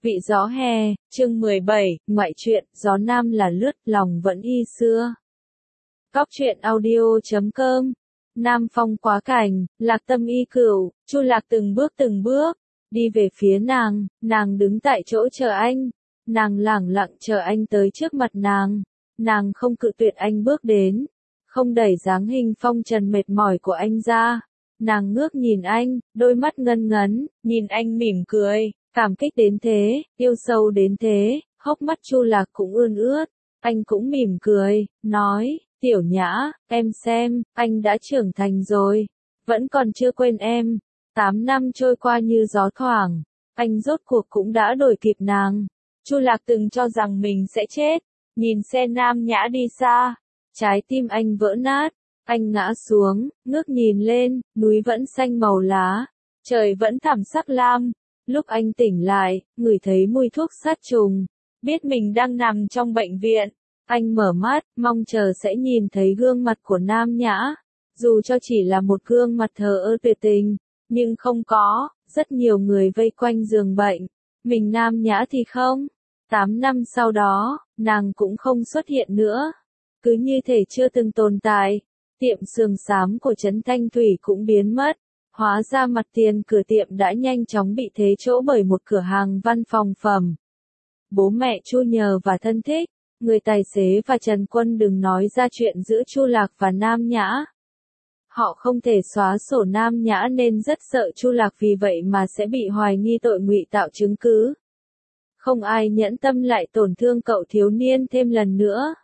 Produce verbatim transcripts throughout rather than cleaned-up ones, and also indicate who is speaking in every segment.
Speaker 1: Vị gió hè, chương mười bảy, ngoại truyện, gió nam là lướt, lòng vẫn y xưa. Góc truyện audio chấm com. Nam phong quá cảnh, lạc tâm y cửu, Chu Lạc từng bước từng bước, đi về phía nàng, nàng đứng tại chỗ chờ anh. Nàng lẳng lặng chờ anh tới trước mặt nàng. Nàng không cự tuyệt anh bước đến, không đẩy dáng hình phong trần mệt mỏi của anh ra. Nàng ngước nhìn anh, đôi mắt ngân ngấn, nhìn anh mỉm cười. Cảm kích đến thế, yêu sâu đến thế, hốc mắt Chu Lạc cũng ươn ướt. Anh cũng mỉm cười, nói, Tiểu Nhã, em xem, anh đã trưởng thành rồi, vẫn còn chưa quên em. Tám năm trôi qua như gió thoảng, anh rốt cuộc cũng đã đuổi kịp nàng. Chu Lạc từng cho rằng mình sẽ chết, nhìn xe Nam Nhã đi xa, trái tim anh vỡ nát. Anh ngã xuống, ngước nhìn lên, núi vẫn xanh màu lá, trời vẫn thẳm sắc lam. Lúc anh tỉnh lại, ngửi thấy mùi thuốc sát trùng, biết mình đang nằm trong bệnh viện. Anh mở mắt, mong chờ sẽ nhìn thấy gương mặt của Nam Nhã. Dù cho chỉ là một gương mặt thờ ơ tuyệt tình, nhưng không có, rất nhiều người vây quanh giường bệnh. Mình Nam Nhã thì không. Tám năm sau đó, nàng cũng không xuất hiện nữa. Cứ như thể chưa từng tồn tại. Tiệm sườn xám của Trấn Thanh Thủy cũng biến mất. Hóa ra mặt tiền cửa tiệm đã nhanh chóng bị thế chỗ bởi một cửa hàng văn phòng phẩm. Bố mẹ Chu Nhờ và thân thích, người tài xế và Trần Quân đừng nói ra chuyện giữa Chu Lạc và Nam Nhã. Họ không thể xóa sổ Nam Nhã nên rất sợ Chu Lạc vì vậy mà sẽ bị hoài nghi tội ngụy tạo chứng cứ. Không ai nhẫn tâm lại tổn thương cậu thiếu niên thêm lần nữa.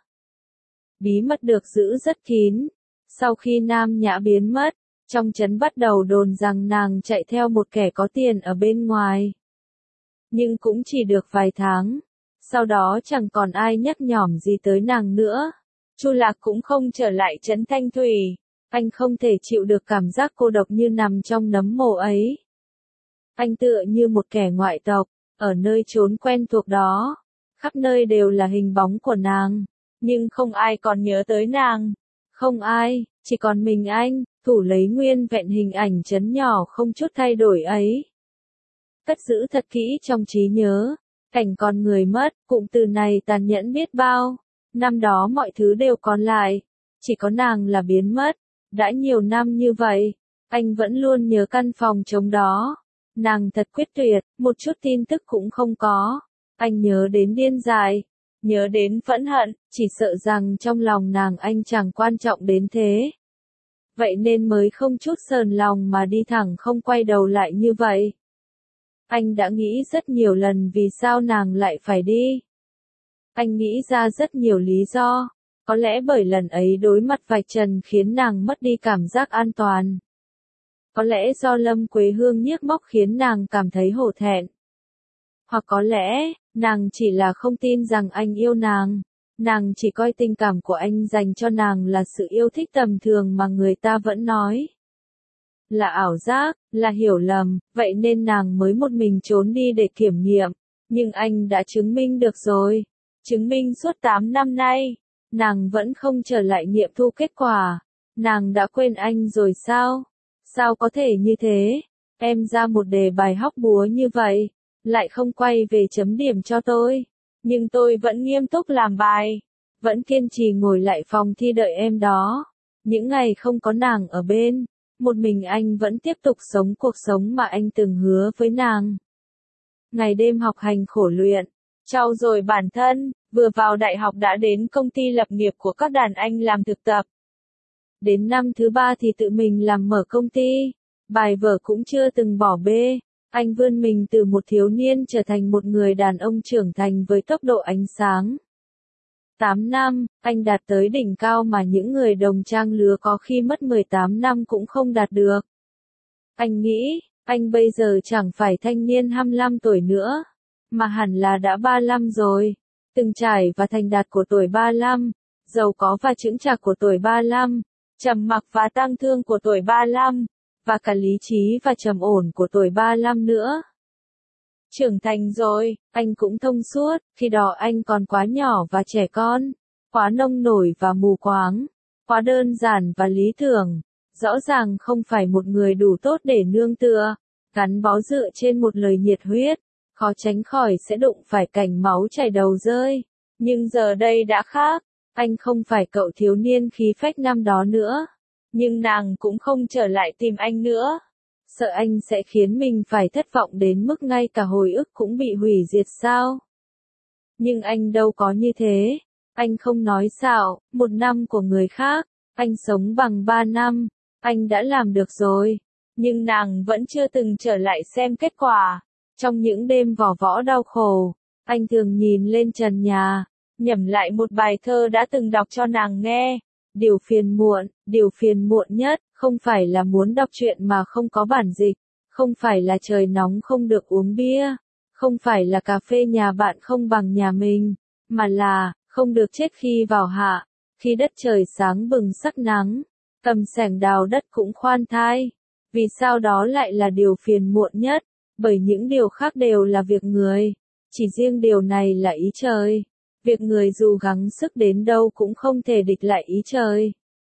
Speaker 1: Bí mật được giữ rất kín. Sau khi Nam Nhã biến mất, trong trấn bắt đầu đồn rằng nàng chạy theo một kẻ có tiền ở bên ngoài. Nhưng cũng chỉ được vài tháng. Sau đó chẳng còn ai nhắc nhỏm gì tới nàng nữa. Chu Lạc cũng không trở lại Trấn Thanh Thủy. Anh không thể chịu được cảm giác cô độc như nằm trong nấm mồ ấy. Anh tựa như một kẻ ngoại tộc, ở nơi chốn quen thuộc đó. Khắp nơi đều là hình bóng của nàng. Nhưng không ai còn nhớ tới nàng. Không ai, chỉ còn mình anh, thủ lấy nguyên vẹn hình ảnh trấn nhỏ không chút thay đổi ấy. Cất giữ thật kỹ trong trí nhớ, cảnh con người mất, cụm từ này tàn nhẫn biết bao. Năm đó mọi thứ đều còn lại, chỉ có nàng là biến mất. Đã nhiều năm như vậy, anh vẫn luôn nhớ căn phòng trống đó. Nàng thật quyết tuyệt, một chút tin tức cũng không có. Anh nhớ đến điên dại. Nhớ đến phẫn hận, chỉ sợ rằng trong lòng nàng anh chẳng quan trọng đến thế. Vậy nên mới không chút sờn lòng mà đi thẳng không quay đầu lại như vậy. Anh đã nghĩ rất nhiều lần vì sao nàng lại phải đi. Anh nghĩ ra rất nhiều lý do. Có lẽ bởi lần ấy đối mặt vạch trần khiến nàng mất đi cảm giác an toàn. Có lẽ do Lâm Quế Hương nhiếc móc khiến nàng cảm thấy hổ thẹn. Hoặc có lẽ, nàng chỉ là không tin rằng anh yêu nàng. Nàng chỉ coi tình cảm của anh dành cho nàng là sự yêu thích tầm thường mà người ta vẫn nói. Là ảo giác, là hiểu lầm, vậy nên nàng mới một mình trốn đi để kiểm nghiệm. Nhưng anh đã chứng minh được rồi. Chứng minh suốt tám năm nay, nàng vẫn không trở lại nghiệm thu kết quả. Nàng đã quên anh rồi sao? Sao có thể như thế? Em ra một đề bài hóc búa như vậy, lại không quay về chấm điểm cho tôi. Nhưng tôi vẫn nghiêm túc làm bài, vẫn kiên trì ngồi lại phòng thi đợi em đó. Những ngày không có nàng ở bên, một mình anh vẫn tiếp tục sống cuộc sống mà anh từng hứa với nàng. Ngày đêm học hành khổ luyện, trau dồi bản thân, vừa vào đại học đã đến công ty lập nghiệp của các đàn anh làm thực tập. Đến năm thứ ba thì tự mình làm mở công ty, bài vở cũng chưa từng bỏ bê. Anh vươn mình từ một thiếu niên trở thành một người đàn ông trưởng thành với tốc độ ánh sáng. tám năm, anh đạt tới đỉnh cao mà những người đồng trang lứa có khi mất mười tám năm cũng không đạt được. Anh nghĩ, anh bây giờ chẳng phải thanh niên hai mươi lăm tuổi nữa, mà hẳn là đã ba mươi lăm rồi. Từng trải và thành đạt của tuổi ba mươi lăm, giàu có và chững chạc của tuổi ba mươi lăm, trầm mặc và tang thương của tuổi ba mươi lăm. Và cả lý trí và trầm ổn của tuổi ba mươi lăm nữa. Trưởng thành rồi, anh cũng thông suốt, khi đó anh còn quá nhỏ và trẻ con, quá nông nổi và mù quáng, quá đơn giản và lý tưởng, rõ ràng không phải một người đủ tốt để nương tựa, gắn bó dựa trên một lời nhiệt huyết, khó tránh khỏi sẽ đụng phải cảnh máu chảy đầu rơi. Nhưng giờ đây đã khác, anh không phải cậu thiếu niên khí phách năm đó nữa. Nhưng nàng cũng không trở lại tìm anh nữa. Sợ anh sẽ khiến mình phải thất vọng đến mức ngay cả hồi ức cũng bị hủy diệt sao? Nhưng anh đâu có như thế. Anh không nói xạo, một năm của người khác, anh sống bằng ba năm, anh đã làm được rồi. Nhưng nàng vẫn chưa từng trở lại xem kết quả. Trong những đêm vỏ võ đau khổ, anh thường nhìn lên trần nhà, nhẩm lại một bài thơ đã từng đọc cho nàng nghe. Điều phiền muộn, điều phiền muộn nhất, không phải là muốn đọc truyện mà không có bản dịch, không phải là trời nóng không được uống bia, không phải là cà phê nhà bạn không bằng nhà mình, mà là, không được chết khi vào hạ, khi đất trời sáng bừng sắc nắng, cầm xẻng đào đất cũng khoan thai. Vì sao đó lại là điều phiền muộn nhất? Bởi những điều khác đều là việc người, chỉ riêng điều này là ý trời. Việc người dù gắng sức đến đâu cũng không thể địch lại ý trời.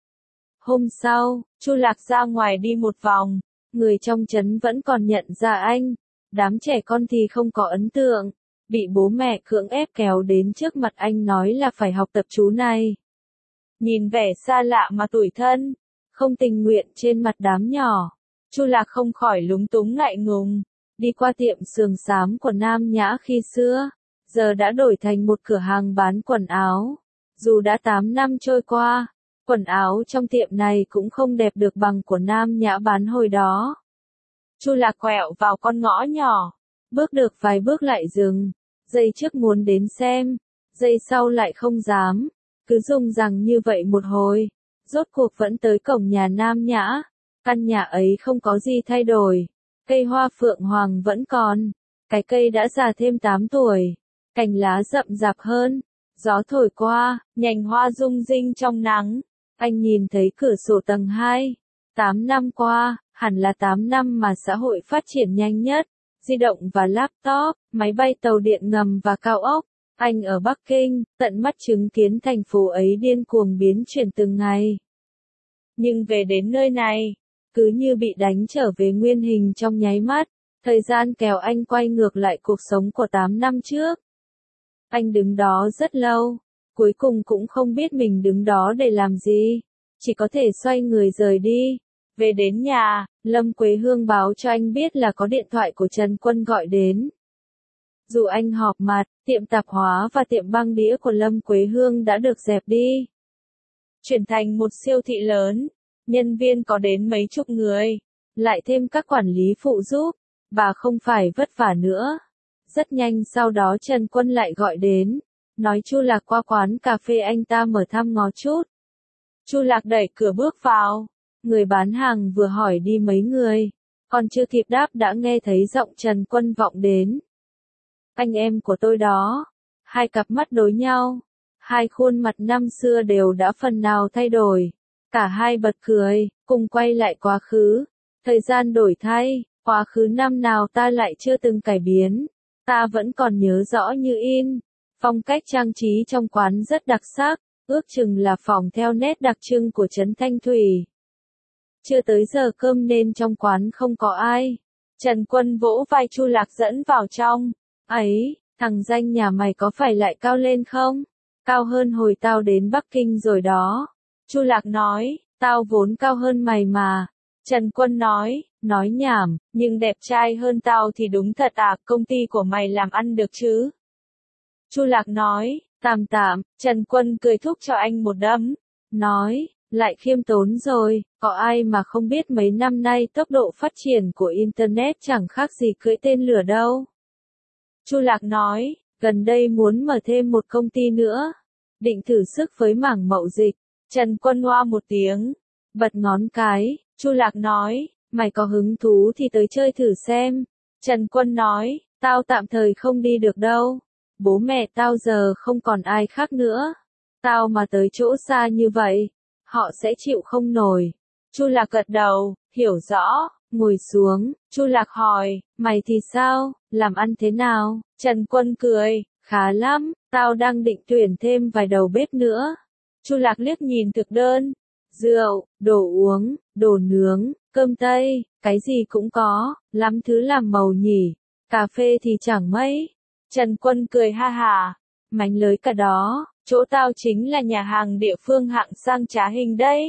Speaker 1: Hôm sau, Chu Lạc ra ngoài đi một vòng, người trong trấn vẫn còn nhận ra anh, đám trẻ con thì không có ấn tượng, bị bố mẹ cưỡng ép kéo đến trước mặt anh nói là phải học tập chú này. Nhìn vẻ xa lạ mà tủi thân, không tình nguyện trên mặt đám nhỏ, Chu Lạc không khỏi lúng túng ngại ngùng, đi qua tiệm sườn xám của Nam Nhã khi xưa, giờ đã đổi thành một cửa hàng bán quần áo. Dù đã tám năm trôi qua, quần áo trong tiệm này cũng không đẹp được bằng của Nam Nhã bán hồi đó. Chu Lạc quẹo vào con ngõ nhỏ, bước được vài bước lại dừng, giây trước muốn đến xem, giây sau lại không dám, cứ dùng rằng như vậy một hồi, rốt cuộc vẫn tới cổng nhà Nam Nhã. Căn nhà ấy không có gì thay đổi, cây hoa phượng hoàng vẫn còn, cái cây đã già thêm tám tuổi, cành lá rậm rạp hơn, gió thổi qua, nhành hoa rung rinh trong nắng. Anh nhìn thấy cửa sổ tầng hai, tám năm qua, hẳn là tám năm mà xã hội phát triển nhanh nhất, di động và laptop, máy bay tàu điện ngầm và cao ốc. Anh ở Bắc Kinh, tận mắt chứng kiến thành phố ấy điên cuồng biến chuyển từng ngày. Nhưng về đến nơi này, cứ như bị đánh trở về nguyên hình trong nháy mắt, thời gian kéo anh quay ngược lại cuộc sống của tám năm trước. Anh đứng đó rất lâu, cuối cùng cũng không biết mình đứng đó để làm gì, chỉ có thể xoay người rời đi. Về đến nhà, Lâm Quế Hương báo cho anh biết là có điện thoại của Trần Quân gọi đến. Dù anh họp mặt, tiệm tạp hóa và tiệm băng đĩa của Lâm Quế Hương đã được dẹp đi, chuyển thành một siêu thị lớn, nhân viên có đến mấy chục người, lại thêm các quản lý phụ giúp, bà không phải vất vả nữa. Rất nhanh sau đó Trần Quân lại gọi đến, nói Chu Lạc qua quán cà phê anh ta mở thăm ngó chút. Chu Lạc đẩy cửa bước vào, người bán hàng vừa hỏi đi mấy người, còn chưa kịp đáp đã nghe thấy giọng Trần Quân vọng đến. Anh em của tôi đó. Hai cặp mắt đối nhau, hai khuôn mặt năm xưa đều đã phần nào thay đổi. Cả hai bật cười, cùng quay lại quá khứ. Thời gian đổi thay, quá khứ năm nào ta lại chưa từng cải biến. Ta vẫn còn nhớ rõ như in. Phong cách trang trí trong quán rất đặc sắc, ước chừng là phỏng theo nét đặc trưng của trấn Thanh Thủy. Chưa tới giờ cơm nên trong quán không có ai. Trần Quân vỗ vai Chu Lạc dẫn vào trong. Ấy, thằng danh nhà mày có phải lại cao lên không? Cao hơn hồi tao đến Bắc Kinh rồi đó. Chu Lạc nói, tao vốn cao hơn mày mà. Trần Quân nói, nói nhảm, nhưng đẹp trai hơn tao thì đúng thật à, công ty của mày làm ăn được chứ? Chu Lạc nói, tạm tạm. Trần Quân cười thúc cho anh một đấm, nói, lại khiêm tốn rồi, có ai mà không biết mấy năm nay tốc độ phát triển của Internet chẳng khác gì cưỡi tên lửa đâu. Chu Lạc nói, gần đây muốn mở thêm một công ty nữa, định thử sức với mảng mậu dịch. Trần Quân hoa một tiếng, bật ngón cái. Chu Lạc nói, mày có hứng thú thì tới chơi thử xem. Trần Quân nói, tao tạm thời không đi được đâu. Bố mẹ tao giờ không còn ai khác nữa. Tao mà tới chỗ xa như vậy, họ sẽ chịu không nổi. Chu Lạc gật đầu, hiểu rõ, ngồi xuống. Chu Lạc hỏi, mày thì sao, làm ăn thế nào? Trần Quân cười, khá lắm, tao đang định tuyển thêm vài đầu bếp nữa. Chu Lạc liếc nhìn thực đơn, rượu, đồ uống, đồ nướng, cơm tây, cái gì cũng có, lắm thứ làm màu nhỉ. cà phê thì chẳng mấy. Trần Quân cười ha hả, mánh lới cả đó, chỗ tao chính là nhà hàng địa phương hạng sang trá hình đấy.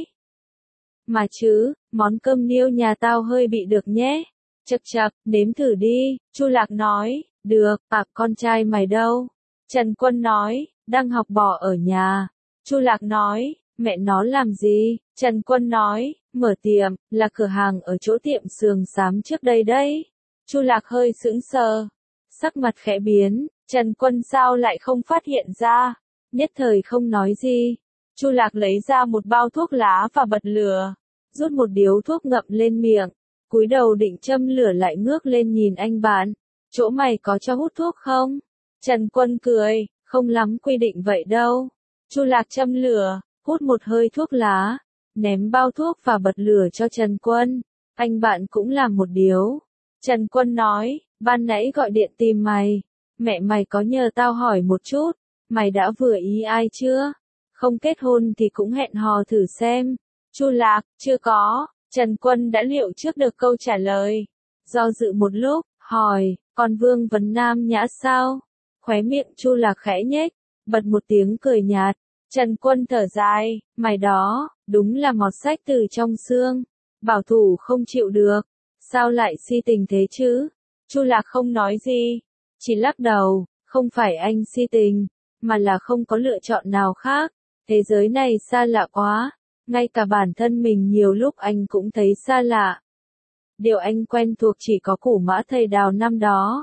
Speaker 1: Mà chứ, món cơm niêu nhà tao hơi bị được nhé. Chậc chậc, nếm thử đi, Chu Lạc nói, được, à con trai mày đâu? Trần Quân nói, đang học bò ở nhà. Chu Lạc nói, mẹ nó làm gì? Trần Quân nói, mở tiệm, là cửa hàng ở chỗ tiệm sườn xám trước đây đấy. Chu Lạc hơi sững sờ, sắc mặt khẽ biến, Trần Quân sao lại không phát hiện ra, nhất thời không nói gì. Chu Lạc lấy ra một bao thuốc lá và bật lửa, rút một điếu thuốc ngậm lên miệng, cúi đầu định châm lửa lại ngước lên nhìn anh bạn, chỗ mày có cho hút thuốc không? Trần Quân cười, không lắm quy định vậy đâu. Chu Lạc châm lửa, hút một hơi thuốc lá, ném bao thuốc và bật lửa cho Trần Quân, anh bạn cũng làm một điếu. Trần Quân nói, ban nãy gọi điện tìm mày, mẹ mày có nhờ tao hỏi một chút, mày đã vừa ý ai chưa? Không kết hôn thì cũng hẹn hò thử xem. Chu Lạc, chưa có. Trần Quân đã liệu trước được câu trả lời. Do dự một lúc, hỏi, còn Vương Vấn Nam Nhã sao? Khóe miệng Chu Lạc khẽ nhếch, bật một tiếng cười nhạt. Trần Quân thở dài, mày đó, đúng là mọt sách từ trong xương, bảo thủ không chịu được. Sao lại si tình thế chứ? Chu Lạc không nói gì, chỉ lắc đầu, không phải anh si tình, mà là không có lựa chọn nào khác. Thế giới này xa lạ quá, ngay cả bản thân mình nhiều lúc anh cũng thấy xa lạ. Điều anh quen thuộc chỉ có củ mã thầy Đào năm đó.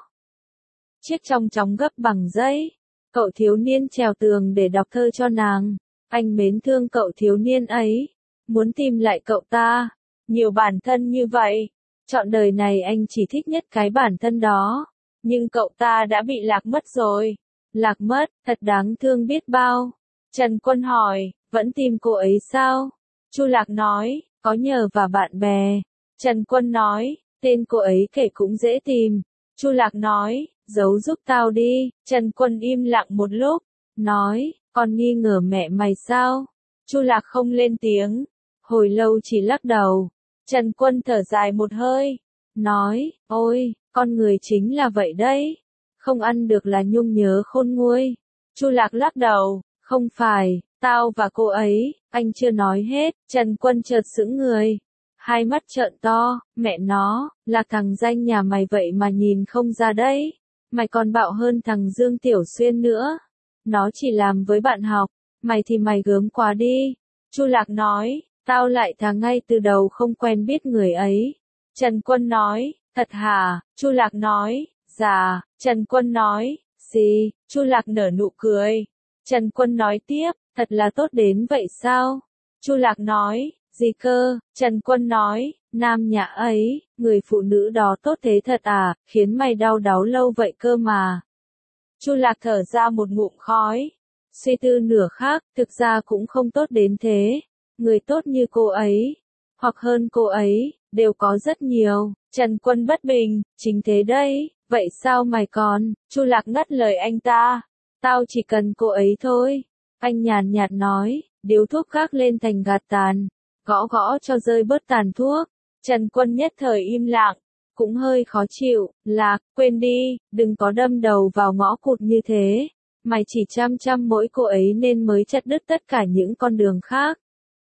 Speaker 1: Chiếc trong chóng gấp bằng giấy, cậu thiếu niên trèo tường để đọc thơ cho nàng. Anh mến thương cậu thiếu niên ấy, muốn tìm lại cậu ta. Nhiều bản thân như vậy, trọn đời này anh chỉ thích nhất cái bản thân đó. Nhưng cậu ta đã bị lạc mất rồi. Lạc mất, thật đáng thương biết bao. Trần Quân hỏi, vẫn tìm cô ấy sao? Chu Lạc nói, có nhờ và bạn bè. Trần Quân nói, tên cô ấy kể cũng dễ tìm. Chu Lạc nói, giấu giúp tao đi. Trần Quân im lặng một lúc, nói, con nghi ngờ mẹ mày sao? Chu Lạc không lên tiếng, hồi lâu chỉ lắc đầu. Trần Quân thở dài một hơi, nói, ôi, con người chính là vậy đấy. Không ăn được là nhung nhớ khôn nguôi. Chu Lạc lắc đầu, không phải, tao và cô ấy, anh chưa nói hết. Trần Quân chợt sững người, hai mắt trợn to, mẹ nó, là thằng danh nhà mày vậy mà nhìn không ra đấy. Mày còn bạo hơn thằng Dương Tiểu Xuyên nữa. Nó chỉ làm với bạn học, mày thì mày gớm quá đi. Chu Lạc nói, tao lại thà ngay từ đầu không quen biết người ấy. Trần Quân nói, thật hả? Chu Lạc nói, dạ. Trần Quân nói, gì? Chu Lạc nở nụ cười. Trần Quân nói tiếp, thật là tốt đến vậy sao? Chu Lạc nói, gì cơ? Trần Quân nói, Nam Nhã ấy, người phụ nữ đó tốt thế thật à, khiến mày đau đáu lâu vậy cơ mà. Chu Lạc thở ra một ngụm khói, suy tư nửa khác, thực ra cũng không tốt đến thế. Người tốt như cô ấy, hoặc hơn cô ấy, đều có rất nhiều. Trần Quân bất bình, chính thế đây, vậy sao mày còn? Chu Lạc ngắt lời anh ta, tao chỉ cần cô ấy thôi. Anh nhàn nhạt nói, điếu thuốc khác lên thành gạt tàn, gõ gõ cho rơi bớt tàn thuốc. Trần Quân nhất thời im lặng, cũng hơi khó chịu. Lạc, quên đi, đừng có đâm đầu vào ngõ cụt như thế. Mày chỉ chăm chăm mỗi cô ấy nên mới chặt đứt tất cả những con đường khác.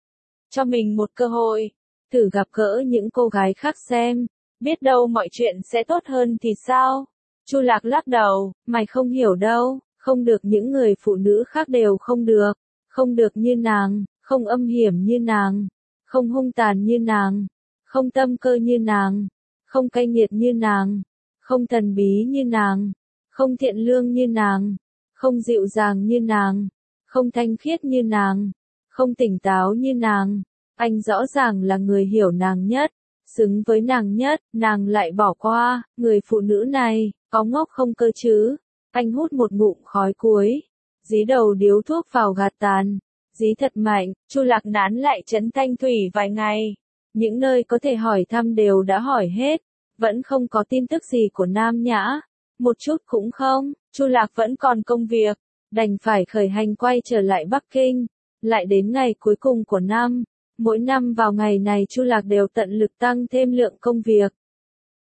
Speaker 1: Cho mình một cơ hội, thử gặp gỡ những cô gái khác xem, biết đâu mọi chuyện sẽ tốt hơn thì sao? Chu Lạc lắc đầu, mày không hiểu đâu, không được những người phụ nữ khác đều không được, không được như nàng, không âm hiểm như nàng, không hung tàn như nàng, không tâm cơ như nàng, không cay nghiệt như nàng, không thần bí như nàng, không thiện lương như nàng, không dịu dàng như nàng, không thanh khiết như nàng, không tỉnh táo như nàng. Anh rõ ràng là người hiểu nàng nhất, xứng với nàng nhất, nàng lại bỏ qua. Người phụ nữ này, có ngốc không cơ chứ? Anh hút một ngụm khói cuối, dí đầu điếu thuốc vào gạt tàn, dí thật mạnh. Chu Lạc nán lại trấn Thanh Thủy vài ngày, những nơi có thể hỏi thăm đều đã hỏi hết, vẫn không có tin tức gì của Nam Nhã, một chút cũng không. Chu Lạc vẫn còn công việc, đành phải khởi hành quay trở lại Bắc Kinh. Lại đến ngày cuối cùng của năm, mỗi năm vào ngày này Chu Lạc đều tận lực tăng thêm lượng công việc.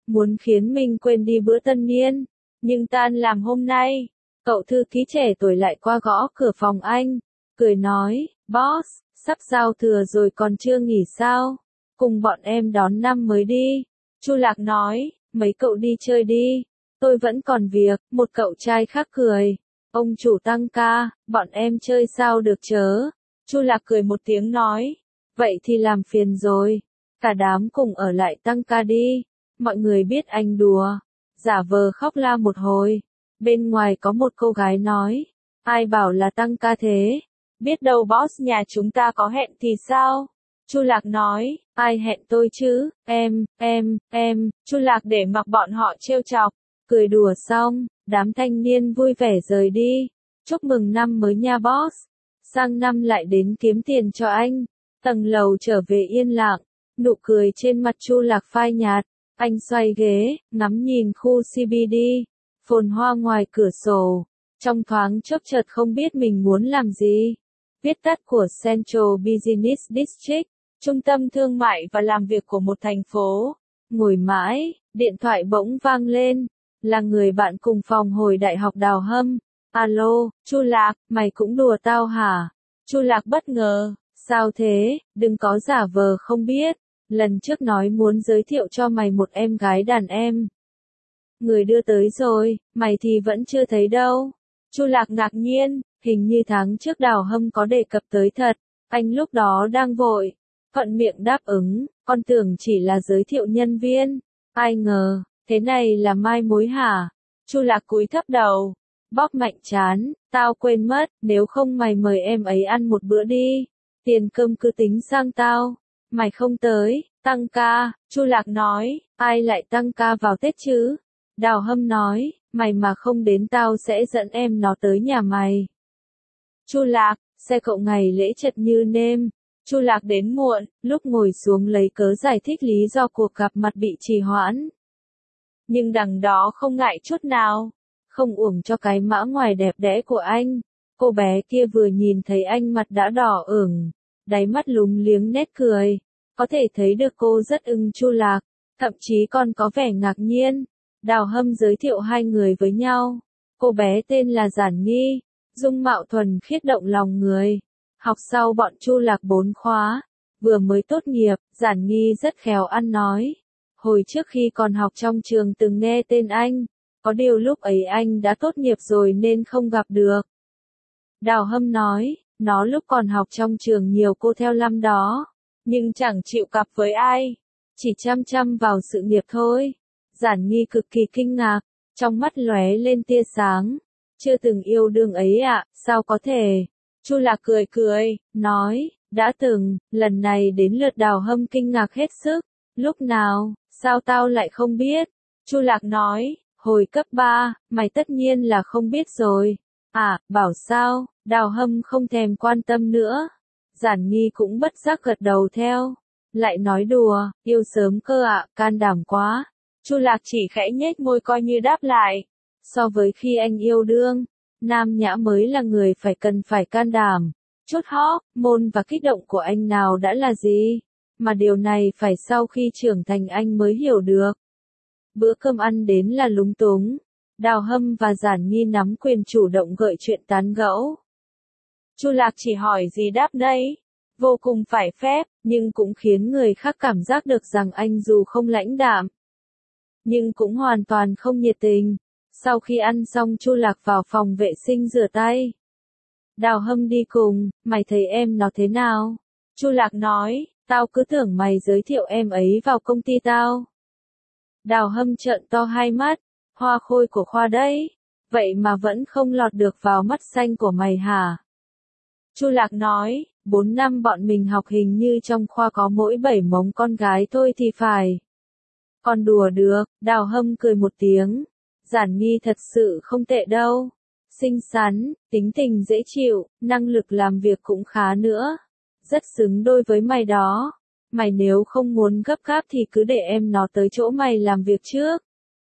Speaker 1: muốn khiến mình quên đi bữa tân niên. Nhưng tan làm hôm nay, cậu thư ký trẻ tuổi lại qua gõ cửa phòng anh, cười nói, boss, sắp giao thừa rồi còn chưa nghỉ sao? Cùng bọn em đón năm mới đi. Chu Lạc nói, mấy cậu đi chơi đi, tôi vẫn còn việc. Một cậu trai khác cười, ông chủ tăng ca, bọn em chơi sao được chớ. Chu Lạc cười một tiếng nói, vậy thì làm phiền rồi, cả đám cùng ở lại tăng ca đi. Mọi người biết anh đùa, giả vờ khóc la một hồi. Bên ngoài có một cô gái nói, ai bảo là tăng ca thế, biết đâu boss nhà chúng ta có hẹn thì sao? Chu Lạc nói, ai hẹn tôi chứ, em, em, em. Chu Lạc để mặc bọn họ trêu chọc, cười đùa xong, đám thanh niên vui vẻ rời đi. Chúc mừng năm mới nha boss, sang năm lại đến kiếm tiền cho anh. Tầng lầu trở về yên lặng, nụ cười trên mặt Chu Lạc phai nhạt. Anh xoay ghế, ngắm nhìn khu xê bê đê, phồn hoa ngoài cửa sổ. Trong thoáng chốc chợt không biết mình muốn làm gì. Viết tắt của Central Business District, trung tâm thương mại và làm việc của một thành phố. Ngồi mãi, điện thoại bỗng vang lên. Là người bạn cùng phòng hồi đại học Đào Hâm. Alo, Chu Lạc, mày cũng đùa tao hả? Chu Lạc bất ngờ, sao thế, đừng có giả vờ không biết. Lần trước nói muốn giới thiệu cho mày một em gái đàn em. Người đưa tới rồi, mày thì vẫn chưa thấy đâu. Chu Lạc ngạc nhiên, hình như tháng trước Đào Hâm có đề cập tới thật. Anh lúc đó đang vội, thuận miệng đáp ứng, con tưởng chỉ là giới thiệu nhân viên. Ai ngờ, thế này là mai mối hả? Chu Lạc cúi thấp đầu, bóp mạnh trán, tao quên mất, nếu không mày mời em ấy ăn một bữa đi. Tiền cơm cứ tính sang tao. Mày không tới, tăng ca. Chu Lạc nói, ai lại tăng ca vào Tết chứ? Đào Hâm nói, mày mà không đến tao sẽ dẫn em nó tới nhà mày. Chu Lạc, xe cậu ngày lễ chật như nêm. Chu Lạc đến muộn, lúc ngồi xuống lấy cớ giải thích lý do cuộc gặp mặt bị trì hoãn. Nhưng đằng đó không ngại chút nào, không uổng cho cái mã ngoài đẹp đẽ của anh. Cô bé kia vừa nhìn thấy anh mặt đã đỏ ửng, đáy mắt lúng liếng nét cười. Có thể thấy được cô rất ưng Chu Lạc, thậm chí còn có vẻ ngạc nhiên. Đào Hâm giới thiệu hai người với nhau. Cô bé tên là Giản Nghi, dung mạo thuần khiết động lòng người. Học sau bọn Chu Lạc bốn khóa, vừa mới tốt nghiệp, Giản Nghi rất khéo ăn nói. Hồi trước khi còn học trong trường từng nghe tên anh, có điều lúc ấy anh đã tốt nghiệp rồi nên không gặp được. Đào Hâm nói, nó lúc còn học trong trường nhiều cô theo lắm đó, nhưng chẳng chịu cặp với ai, chỉ chăm chăm vào sự nghiệp thôi. Giản Nghi cực kỳ kinh ngạc, trong mắt lóe lên tia sáng. Chưa từng yêu đương ấy ạ, à, sao có thể? Chu Lạc cười cười, nói, đã từng. Lần này đến lượt Đào Hâm kinh ngạc hết sức. Lúc nào, sao tao lại không biết? Chu Lạc nói, hồi cấp ba, mày tất nhiên là không biết rồi. À, bảo sao? Đào Hâm không thèm quan tâm nữa. Giản Nghi cũng bất giác gật đầu theo. Lại nói đùa, yêu sớm cơ ạ, à, can đảm quá. Chu Lạc chỉ khẽ nhếch môi coi như đáp lại. So với khi anh yêu đương, Nam Nhã mới là người phải cần phải can đảm. Chút hóc, môn và kích động của anh nào đã là gì? Mà điều này phải sau khi trưởng thành anh mới hiểu được. Bữa cơm ăn đến là lúng túng. Đào Hâm và Giản Nghi nắm quyền chủ động gợi chuyện tán gẫu. Chu Lạc chỉ hỏi gì đáp đấy. Vô cùng phải phép, nhưng cũng khiến người khác cảm giác được rằng anh dù không lãnh đạm, nhưng cũng hoàn toàn không nhiệt tình. Sau khi ăn xong Chu Lạc vào phòng vệ sinh rửa tay. Đào Hâm đi cùng, mày thấy em nó thế nào? Chu Lạc nói, tao cứ tưởng mày giới thiệu em ấy vào công ty tao. Đào Hâm trợn to hai mắt, hoa khôi của khoa đấy, vậy mà vẫn không lọt được vào mắt xanh của mày hả? Chu Lạc nói, bốn năm bọn mình học hình như trong khoa có mỗi bảy mống con gái thôi thì phải. Còn đùa được. Đào Hâm cười một tiếng. Giản Nghi thật sự không tệ đâu. Xinh xắn, tính tình dễ chịu, năng lực làm việc cũng khá nữa. Rất xứng đôi với mày đó. Mày nếu không muốn gấp gáp thì cứ để em nó tới chỗ mày làm việc trước.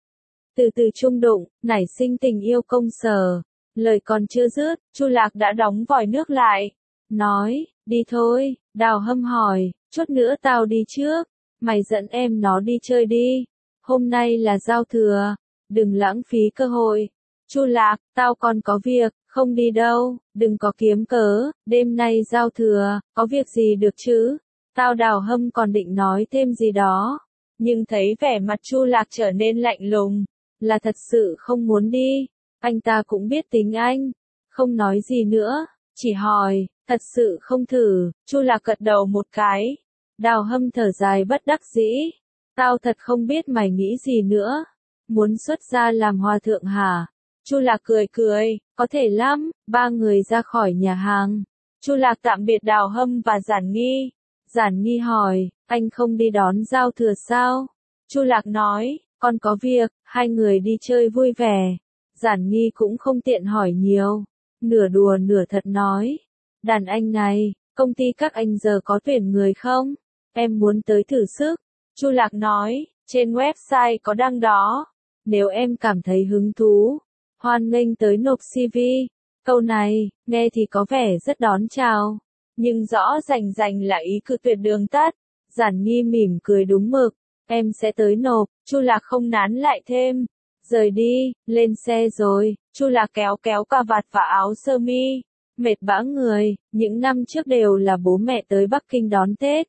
Speaker 1: Từ từ chung đụng, nảy sinh tình yêu công sở. Lời còn chưa dứt, Chu Lạc đã đóng vòi nước lại. Nói, đi thôi. Đào Hâm hỏi, chút nữa tao đi trước. Mày dẫn em nó đi chơi đi. Hôm nay là giao thừa, đừng lãng phí cơ hội. Chu Lạc, tao còn có việc, không đi đâu, đừng có kiếm cớ, đêm nay giao thừa, có việc gì được chứ? Tao Đào Hâm còn định nói thêm gì đó, nhưng thấy vẻ mặt Chu Lạc trở nên lạnh lùng, là thật sự không muốn đi. Anh ta cũng biết tính anh, không nói gì nữa, chỉ hỏi, thật sự không thử. Chu Lạc gật đầu một cái. Đào Hâm thở dài bất đắc dĩ, tao thật không biết mày nghĩ gì nữa, muốn xuất gia làm hòa thượng hả? Chu Lạc cười cười, có thể lắm. Ba người ra khỏi nhà hàng. Chu Lạc tạm biệt Đào Hâm và Giản Nghi. Giản Nghi hỏi, anh không đi đón giao thừa sao? Chu Lạc nói, con có việc. Hai người đi chơi vui vẻ. Giản Nghi cũng không tiện hỏi nhiều, nửa đùa nửa thật nói, đàn anh này, công ty các anh giờ có tuyển người không? Em muốn tới thử sức. Chu Lạc nói, trên website có đăng đó, nếu em cảm thấy hứng thú, hoan nghênh tới nộp xê vê. Câu này, nghe thì có vẻ rất đón chào, nhưng rõ rành rành là ý cự tuyệt đường tắt. Giản Nghi mỉm cười đúng mực, em sẽ tới nộp. Chu Lạc không nán lại thêm, rời đi. Lên xe rồi, Chu Lạc kéo kéo cà vạt và áo sơ mi, mệt bã người. Những năm trước đều là bố mẹ tới Bắc Kinh đón Tết.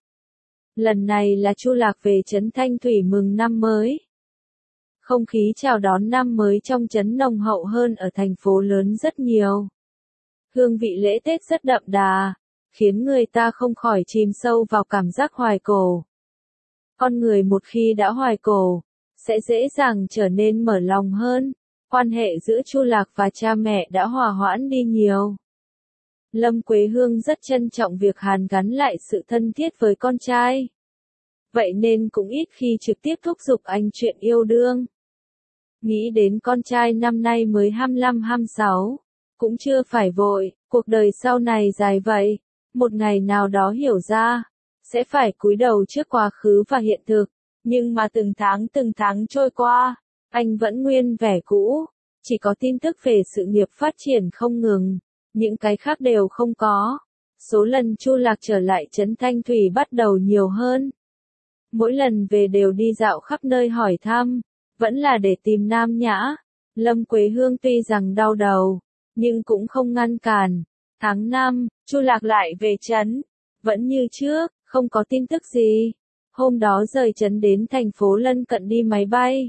Speaker 1: Lần này là Chu Lạc về trấn Thanh Thủy mừng năm mới. Không khí chào đón năm mới trong trấn nồng hậu hơn ở thành phố lớn rất nhiều. Hương vị lễ Tết rất đậm đà, khiến người ta không khỏi chìm sâu vào cảm giác hoài cổ. Con người một khi đã hoài cổ, sẽ dễ dàng trở nên mở lòng hơn. Quan hệ giữa Chu Lạc và cha mẹ đã hòa hoãn đi nhiều. Lâm Quế Hương rất trân trọng việc hàn gắn lại sự thân thiết với con trai. Vậy nên cũng ít khi trực tiếp thúc giục anh chuyện yêu đương. Nghĩ đến con trai năm nay mới hai mươi lăm hai mươi sáu, cũng chưa phải vội, cuộc đời sau này dài vậy, một ngày nào đó hiểu ra, sẽ phải cúi đầu trước quá khứ và hiện thực. Nhưng mà từng tháng từng tháng trôi qua, anh vẫn nguyên vẻ cũ, chỉ có tin tức về sự nghiệp phát triển không ngừng, những cái khác đều không có. Số lần Chu Lạc trở lại trấn Thanh Thủy bắt đầu nhiều hơn. Mỗi lần về đều đi dạo khắp nơi hỏi thăm, vẫn là để tìm Nam Nhã. Lâm Quế Hương tuy rằng đau đầu, nhưng cũng không ngăn cản. Tháng năm, Chu Lạc lại về trấn, vẫn như trước, không có tin tức gì. Hôm đó rời trấn đến thành phố lân cận đi máy bay.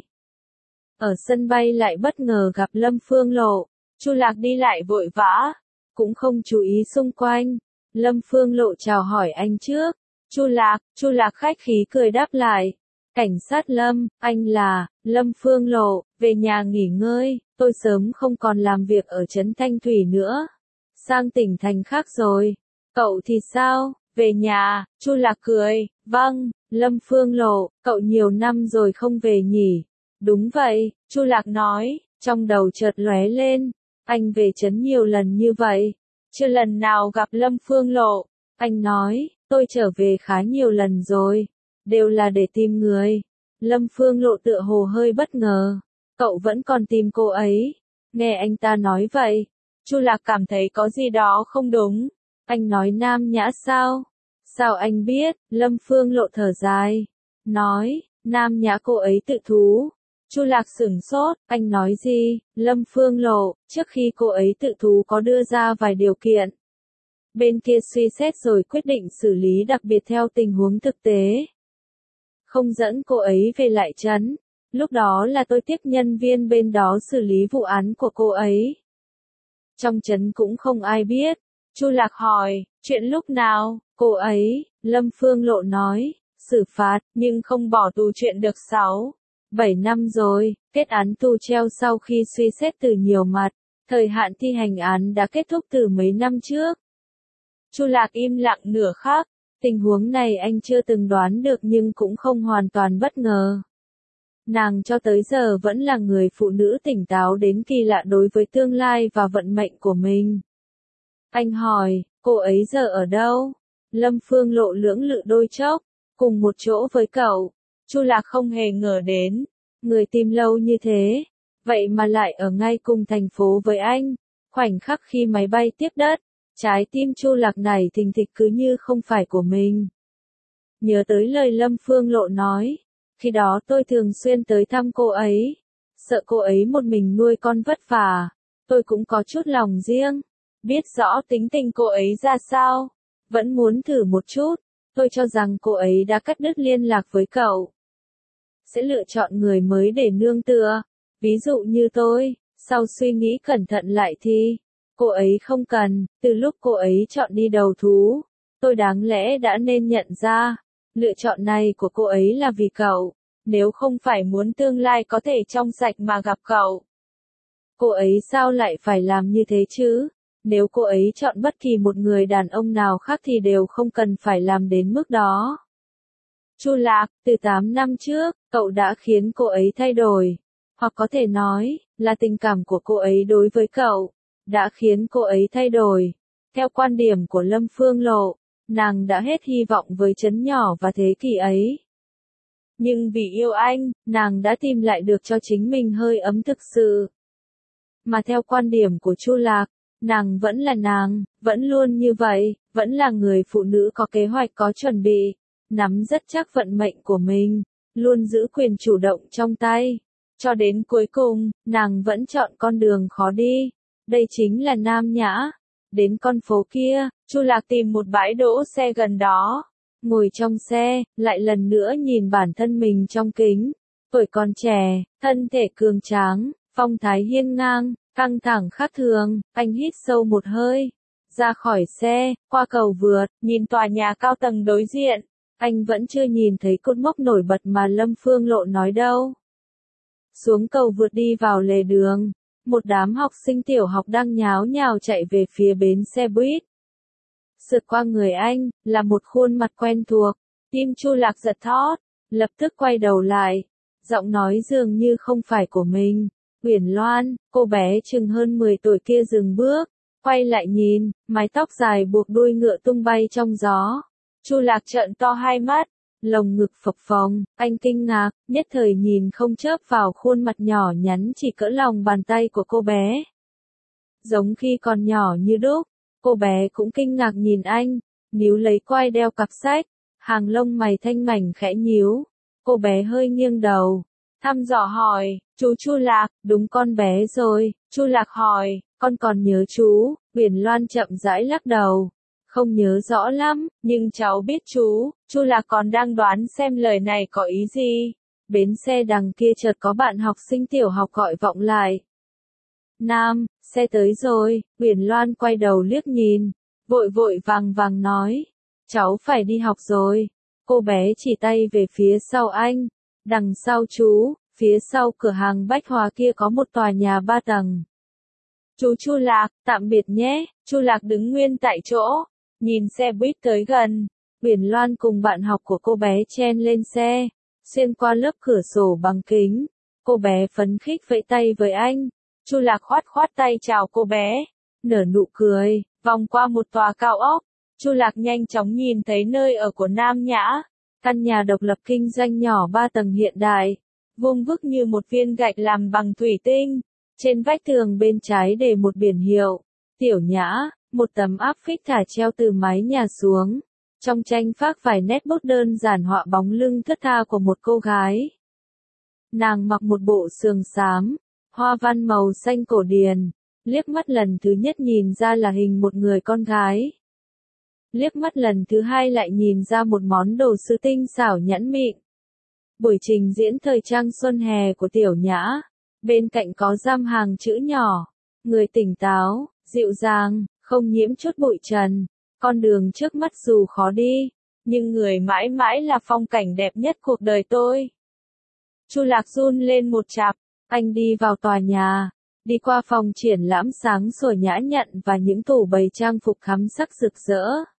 Speaker 1: Ở sân bay lại bất ngờ gặp Lâm Phương Lộ. Chu Lạc đi lại vội vã, cũng không chú ý xung quanh. Lâm Phương Lộ chào hỏi anh trước. Chu Lạc, Chu Lạc khách khí cười đáp lại. Cảnh sát Lâm, anh là Lâm Phương Lộ, về nhà nghỉ ngơi, tôi sớm không còn làm việc ở trấn Thanh Thủy nữa. Sang tỉnh thành khác rồi. Cậu thì sao? Về nhà. Chu Lạc cười, vâng. Lâm Phương Lộ, cậu nhiều năm rồi không về nhỉ? Đúng vậy, Chu Lạc nói, trong đầu chợt lóe lên, anh về trấn nhiều lần như vậy, chưa lần nào gặp Lâm Phương Lộ. Anh nói, tôi trở về khá nhiều lần rồi, đều là để tìm người. Lâm Phương Lộ tựa hồ hơi bất ngờ, cậu vẫn còn tìm cô ấy. Nghe anh ta nói vậy, Chu Lạc cảm thấy có gì đó không đúng. Anh nói Nam Nhã sao? Sao anh biết? Lâm Phương Lộ thở dài, nói, Nam Nhã cô ấy tự thú. Chu Lạc sửng sốt, anh nói gì? Lâm Phương Lộ, trước khi cô ấy tự thú có đưa ra vài điều kiện. Bên kia suy xét rồi quyết định xử lý đặc biệt theo tình huống thực tế. Không dẫn cô ấy về lại trấn. Lúc đó là tôi tiếp nhân viên bên đó xử lý vụ án của cô ấy. Trong trấn cũng không ai biết. Chu Lạc hỏi, chuyện lúc nào? Cô ấy, Lâm Phương Lộ nói, xử phạt, nhưng không bỏ tù chuyện được sáu, bảy năm rồi, kết án tù treo sau khi suy xét từ nhiều mặt, thời hạn thi hành án đã kết thúc từ mấy năm trước. Chu Lạc im lặng nửa khắc, tình huống này anh chưa từng đoán được nhưng cũng không hoàn toàn bất ngờ. Nàng cho tới giờ vẫn là người phụ nữ tỉnh táo đến kỳ lạ đối với tương lai và vận mệnh của mình. Anh hỏi, cô ấy giờ ở đâu? Lâm Phương Lộ lưỡng lự đôi chốc, cùng một chỗ với cậu. Chu Lạc không hề ngờ đến, người tìm lâu như thế, vậy mà lại ở ngay cùng thành phố với anh. Khoảnh khắc khi máy bay tiếp đất, trái tim Chu Lạc này thình thịch cứ như không phải của mình. Nhớ tới lời Lâm Phương Lộ nói, Khi đó tôi thường xuyên tới thăm cô ấy, sợ cô ấy một mình nuôi con vất vả. Tôi cũng có chút lòng riêng, biết rõ tính tình cô ấy ra sao, vẫn muốn thử một chút. Tôi cho rằng cô ấy đã cắt đứt liên lạc với cậu, sẽ lựa chọn người mới để nương tựa. Ví dụ như tôi, sau suy nghĩ cẩn thận lại thì, cô ấy không cần. Từ lúc cô ấy chọn đi đầu thú, tôi đáng lẽ đã nên nhận ra, lựa chọn này của cô ấy là vì cậu, nếu không phải muốn tương lai có thể trong sạch mà gặp cậu. Cô ấy sao lại phải làm như thế chứ? Nếu cô ấy chọn bất kỳ một người đàn ông nào khác thì đều không cần phải làm đến mức đó. Chu Lạc, từ tám năm trước, cậu đã khiến cô ấy thay đổi. Hoặc có thể nói, là tình cảm của cô ấy đối với cậu, đã khiến cô ấy thay đổi. Theo quan điểm của Lâm Phương Lộ, nàng đã hết hy vọng với trấn nhỏ và thế kỷ ấy. Nhưng vì yêu anh, nàng đã tìm lại được cho chính mình hơi ấm thực sự. Mà theo quan điểm của Chu Lạc, nàng vẫn là nàng, vẫn luôn như vậy, vẫn là người phụ nữ có kế hoạch có chuẩn bị, nắm rất chắc vận mệnh của mình, luôn giữ quyền chủ động trong tay. Cho đến cuối cùng, nàng vẫn chọn con đường khó đi. Đây chính là Nam Nhã. Đến con phố kia, Chu Lạc tìm một bãi đỗ xe gần đó. Ngồi trong xe, lại lần nữa nhìn bản thân mình trong kính. Tuổi còn trẻ, thân thể cường tráng, phong thái hiên ngang, căng thẳng khác thường. Anh hít sâu một hơi, ra khỏi xe, qua cầu vượt, nhìn tòa nhà cao tầng đối diện. Anh vẫn chưa nhìn thấy cột mốc nổi bật mà Lâm Phương Lộ nói đâu. Xuống cầu vượt đi vào lề đường, một đám học sinh tiểu học đang nháo nhào chạy về phía bến xe buýt. Sượt qua người anh, là một khuôn mặt quen thuộc, tim Chu Lạc giật thót, lập tức quay đầu lại, giọng nói dường như không phải của mình. Uyển Loan, cô bé chừng hơn mười tuổi kia dừng bước, quay lại nhìn, mái tóc dài buộc đuôi ngựa tung bay trong gió. Chu Lạc trợn to hai mắt, lồng ngực phập phồng, anh kinh ngạc, nhất thời nhìn không chớp vào khuôn mặt nhỏ nhắn chỉ cỡ lòng bàn tay của cô bé. Giống khi còn nhỏ như đúc, cô bé cũng kinh ngạc nhìn anh, níu lấy quai đeo cặp sách, hàng lông mày thanh mảnh khẽ nhíu. Cô bé hơi nghiêng đầu, thăm dò hỏi, chú Chu Lạc, đúng con bé rồi. Chu Lạc hỏi, con còn nhớ chú? Uyển Loan chậm rãi lắc đầu. Không nhớ rõ lắm, nhưng cháu biết chú. Chu Lạc còn đang đoán xem lời này có ý gì. Bến xe đằng kia chợt có bạn học sinh tiểu học gọi vọng lại. Nam, xe tới rồi. Uyển Loan quay đầu liếc nhìn, vội vội vàng vàng nói, cháu phải đi học rồi. Cô bé chỉ tay về phía sau anh, đằng sau chú, phía sau cửa hàng bách hóa kia có một tòa nhà ba tầng. Chú Chu Lạc, tạm biệt nhé. Chu Lạc đứng nguyên tại chỗ, nhìn xe buýt tới gần. Uyển Loan cùng bạn học của cô bé chen lên xe, xuyên qua lớp cửa sổ bằng kính. Cô bé phấn khích vẫy tay với anh. Chu Lạc khoát khoát tay chào cô bé, nở nụ cười, vòng qua một tòa cao ốc. Chu Lạc nhanh chóng nhìn thấy nơi ở của Nam Nhã, căn nhà độc lập kinh doanh nhỏ ba tầng hiện đại, vuông vức như một viên gạch làm bằng thủy tinh. Trên vách tường bên trái để một biển hiệu, Tiểu Nhã, một tấm áp phích thả treo từ mái nhà xuống. Trong tranh phác vài nét bút đơn giản họa bóng lưng thướt tha của một cô gái. Nàng mặc một bộ sườn xám, hoa văn màu xanh cổ điển, liếc mắt lần thứ nhất nhìn ra là hình một người con gái. Liếc mắt lần thứ hai lại nhìn ra một món đồ sứ tinh xảo nhẵn mịn. Buổi trình diễn thời trang xuân hè của Tiểu Nhã, bên cạnh có giam hàng chữ nhỏ, người tỉnh táo, dịu dàng, không nhiễm chút bụi trần. Con đường trước mắt dù khó đi, nhưng người mãi mãi là phong cảnh đẹp nhất cuộc đời tôi. Chu Lạc run lên một chạp, anh đi vào tòa nhà, đi qua phòng triển lãm sáng sủa nhã nhặn và những tủ bày trang phục khắm sắc rực rỡ.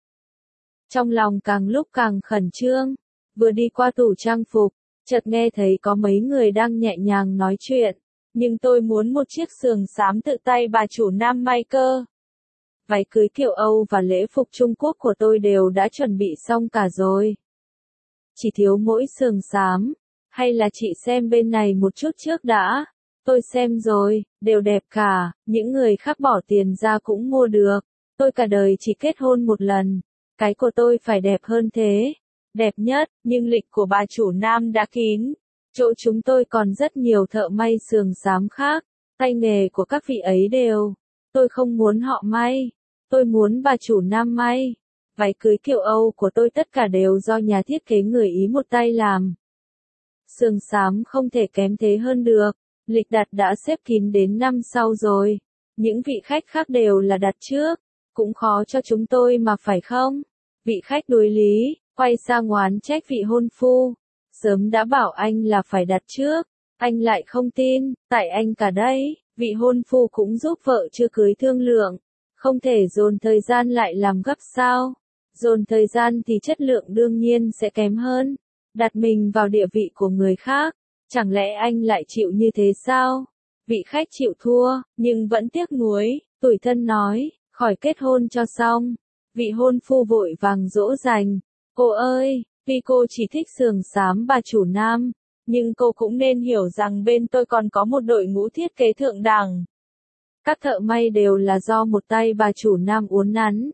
Speaker 1: Trong lòng càng lúc càng khẩn trương, vừa đi qua tủ trang phục, chợt nghe thấy có mấy người đang nhẹ nhàng nói chuyện, nhưng tôi muốn một chiếc sườn xám tự tay bà chủ Nam may cơ. Váy cưới kiểu Âu và lễ phục Trung Quốc của tôi đều đã chuẩn bị xong cả rồi. Chỉ thiếu mỗi sườn xám, hay là chị xem bên này một chút trước đã. Tôi xem rồi, đều đẹp cả, những người khác bỏ tiền ra cũng mua được. Tôi cả đời chỉ kết hôn một lần, cái của tôi phải đẹp hơn thế. đẹp nhất, nhưng lịch của bà chủ Nam đã kín. Chỗ chúng tôi còn rất nhiều thợ may sườn xám khác, tay nghề của các vị ấy đều. Tôi không muốn họ may, tôi muốn bà chủ Nam may. Váy cưới kiểu Âu của tôi tất cả đều do nhà thiết kế người Ý một tay làm. Sườn xám không thể kém thế hơn được, lịch đặt đã xếp kín đến năm sau rồi. Những vị khách khác đều là đặt trước, cũng khó cho chúng tôi mà phải không? Vị khách đối lý, quay sang oán trách vị hôn phu. Sớm đã bảo anh là phải đặt trước, anh lại không tin, tại anh cả đây, vị hôn phu cũng giúp vợ chưa cưới thương lượng. Không thể dồn thời gian lại làm gấp sao? Dồn thời gian thì chất lượng đương nhiên sẽ kém hơn. Đặt mình vào địa vị của người khác, chẳng lẽ anh lại chịu như thế sao? Vị khách chịu thua, nhưng vẫn tiếc nuối, tủi thân nói, khỏi kết hôn cho xong. Vị hôn phu vội vàng dỗ dành, cô ơi, tuy cô chỉ thích sườn xám bà chủ Nam, nhưng cô cũng nên hiểu rằng bên tôi còn có một đội ngũ thiết kế thượng đẳng. Các thợ may đều là do một tay bà chủ Nam uốn nắn.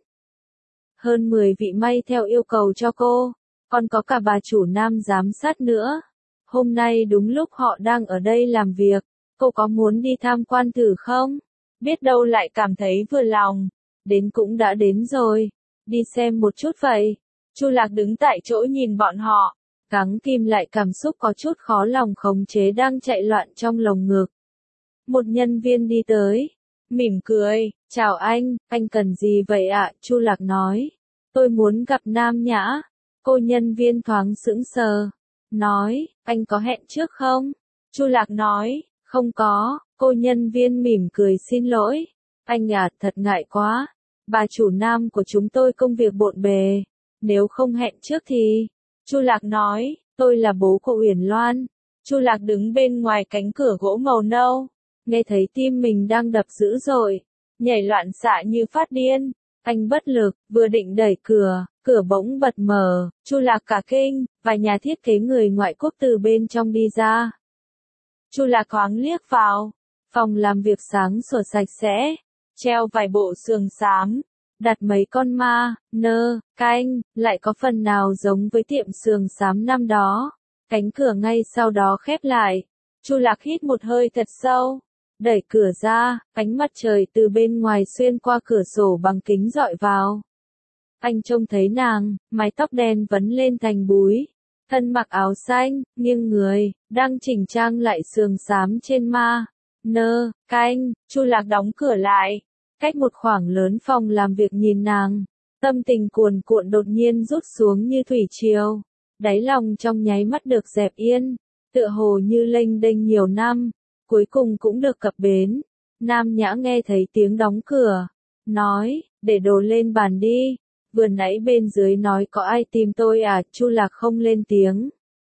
Speaker 1: Hơn mười vị may theo yêu cầu cho cô, còn có cả bà chủ Nam giám sát nữa. Hôm nay đúng lúc họ đang ở đây làm việc, cô có muốn đi tham quan thử không? Biết đâu lại cảm thấy vừa lòng. Đến cũng đã đến rồi, đi xem một chút vậy. Chu Lạc đứng tại chỗ nhìn bọn họ, gắng kìm lại cảm xúc có chút khó lòng khống chế đang chạy loạn trong lồng ngực. Một nhân viên đi tới, mỉm cười, chào anh, anh cần gì vậy ạ? Chu Lạc nói, tôi muốn gặp Nam Nhã. Cô nhân viên thoáng sững sờ, nói, anh có hẹn trước không? Chu Lạc nói, không có. Cô nhân viên mỉm cười xin lỗi, anh à, thật ngại quá. Bà chủ Nam của chúng tôi công việc bộn bề, nếu không hẹn trước thì. Chu Lạc nói, tôi là bố của Uyển Loan. Chu Lạc đứng bên ngoài cánh cửa gỗ màu nâu, nghe thấy tim mình đang đập dữ dội, nhảy loạn xạ như phát điên. Anh bất lực, vừa định đẩy cửa, cửa bỗng bật mở, Chu Lạc cả kinh, và nhà thiết kế người ngoại quốc từ bên trong đi ra. Chu Lạc thoáng liếc vào, phòng làm việc sáng sủa sạch sẽ, treo vài bộ sườn xám, đặt mấy con ma, nơ, canh, lại có phần nào giống với tiệm sườn xám năm đó. Cánh cửa ngay sau đó khép lại, Chu Lạc hít một hơi thật sâu, đẩy cửa ra, ánh mặt trời từ bên ngoài xuyên qua cửa sổ bằng kính dọi vào. Anh trông thấy nàng, mái tóc đen vấn lên thành búi, thân mặc áo xanh, nghiêng người, đang chỉnh trang lại sườn xám trên ma, nơ, canh. Chu Lạc đóng cửa lại, cách một khoảng lớn phòng làm việc nhìn nàng, tâm tình cuồn cuộn đột nhiên rút xuống như thủy triều, đáy lòng trong nháy mắt được dẹp yên, tựa hồ như lênh đênh nhiều năm, cuối cùng cũng được cập bến. Nam Nhã nghe thấy tiếng đóng cửa, nói, để đồ lên bàn đi. Vừa nãy bên dưới nói có ai tìm tôi à? Chu Lạc không lên tiếng,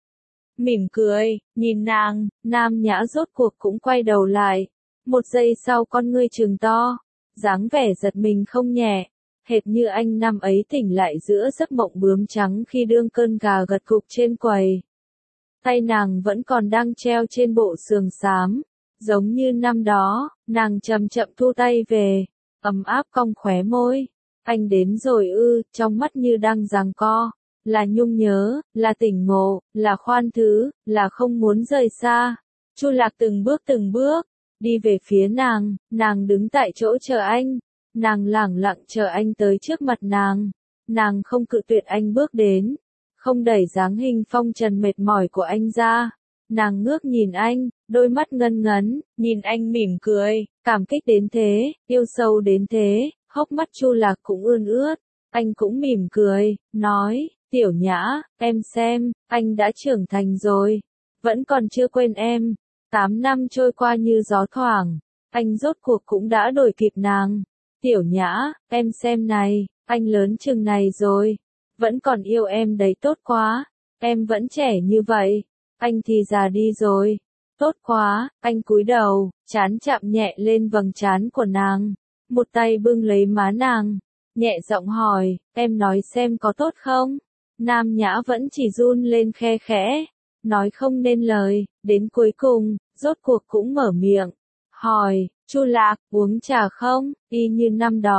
Speaker 1: mỉm cười, nhìn nàng. Nam Nhã rốt cuộc cũng quay đầu lại, một giây sau con ngươi trừng to, dáng vẻ giật mình không nhẹ, hệt như anh năm ấy tỉnh lại giữa giấc mộng bướm trắng khi đương cơn gà gật gục trên quầy. Tay nàng vẫn còn đang treo trên bộ sườn xám, giống như năm đó. Nàng chậm chậm thu tay về, ấm áp cong khóe môi. Anh đến rồi ư? Trong mắt như đang giằng co, là nhung nhớ, là tỉnh ngộ, là khoan thứ, là không muốn rời xa. Chu Lạc từng bước từng bước đi về phía nàng, nàng đứng tại chỗ chờ anh, nàng lẳng lặng chờ anh tới trước mặt nàng, nàng không cự tuyệt anh bước đến, không đẩy dáng hình phong trần mệt mỏi của anh ra. Nàng ngước nhìn anh, đôi mắt ngân ngấn, nhìn anh mỉm cười, cảm kích đến thế, yêu sâu đến thế, hốc mắt Chu Lạc cũng ươn ướt. Anh cũng mỉm cười, nói, Tiểu Nhã, em xem, anh đã trưởng thành rồi, vẫn còn chưa quên em. Tám năm trôi qua như gió thoảng, anh rốt cuộc cũng đã đuổi kịp nàng. Tiểu Nhã, em xem này, anh lớn chừng này rồi, vẫn còn yêu em đấy, tốt quá, em vẫn trẻ như vậy, anh thì già đi rồi, tốt quá. Anh cúi đầu, trán chạm nhẹ lên vầng trán của nàng, một tay bưng lấy má nàng, nhẹ giọng hỏi, em nói xem có tốt không? Nam Nhã vẫn chỉ run lên khe khẽ, nói không nên lời, đến cuối cùng, rốt cuộc cũng mở miệng, hỏi, Chu Lạc, uống trà không? Y như năm đó,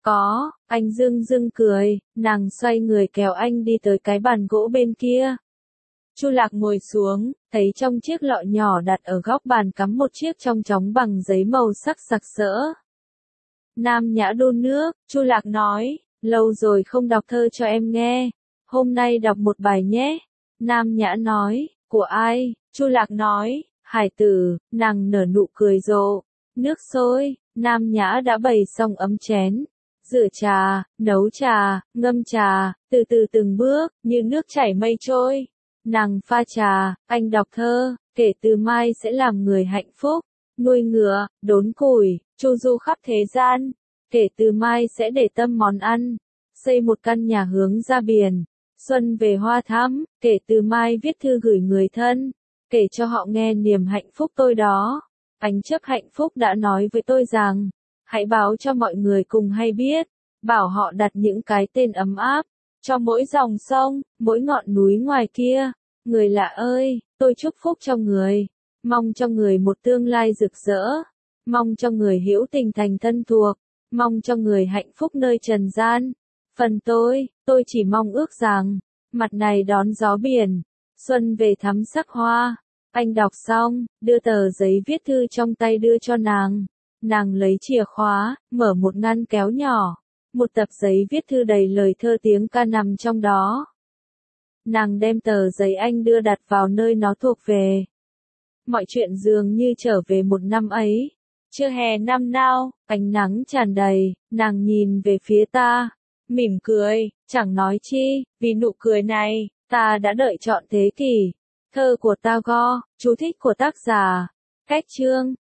Speaker 1: Có, anh dưng dưng cười, nàng xoay người kéo anh đi tới cái bàn gỗ bên kia. Chu Lạc ngồi xuống, thấy trong chiếc lọ nhỏ đặt ở góc bàn cắm một chiếc trong chóng bằng giấy màu sắc sặc sỡ. Nam Nhã đun nước, Chu Lạc nói, lâu rồi không đọc thơ cho em nghe, hôm nay đọc một bài nhé. Nam Nhã nói, của ai? Chu Lạc nói, Hải Tử. Nàng nở nụ cười rộ. Nước sôi, Nam Nhã đã bày xong ấm chén. Rửa trà, nấu trà, ngâm trà, từ từ từng bước, như nước chảy mây trôi. Nàng pha trà, anh đọc thơ, kể từ mai sẽ làm người hạnh phúc, nuôi ngựa, đốn củi, chu du khắp thế gian. Kể từ mai sẽ để tâm món ăn, xây một căn nhà hướng ra biển. Xuân về hoa thắm, kể từ mai viết thư gửi người thân, kể cho họ nghe niềm hạnh phúc tôi đó. Ánh chớp hạnh phúc đã nói với tôi rằng, hãy báo cho mọi người cùng hay biết, bảo họ đặt những cái tên ấm áp, cho mỗi dòng sông, mỗi ngọn núi ngoài kia. Người lạ ơi, tôi chúc phúc cho người, mong cho người một tương lai rực rỡ, mong cho người hữu tình thành thân thuộc, mong cho người hạnh phúc nơi trần gian. Phần tôi, tôi chỉ mong ước rằng, mặt này đón gió biển, xuân về thắm sắc hoa. Anh đọc xong, đưa tờ giấy viết thư trong tay đưa cho nàng. Nàng lấy chìa khóa, mở một ngăn kéo nhỏ. Một tập giấy viết thư đầy lời thơ tiếng ca nằm trong đó. Nàng đem tờ giấy anh đưa đặt vào nơi nó thuộc về. Mọi chuyện dường như trở về một năm ấy. Trưa hè năm nào, ánh nắng tràn đầy, nàng nhìn về phía ta, mỉm cười, chẳng nói chi, vì nụ cười này, ta đã đợi trọn thế kỷ. Thơ của Tagore, chú thích của tác giả. Cách chương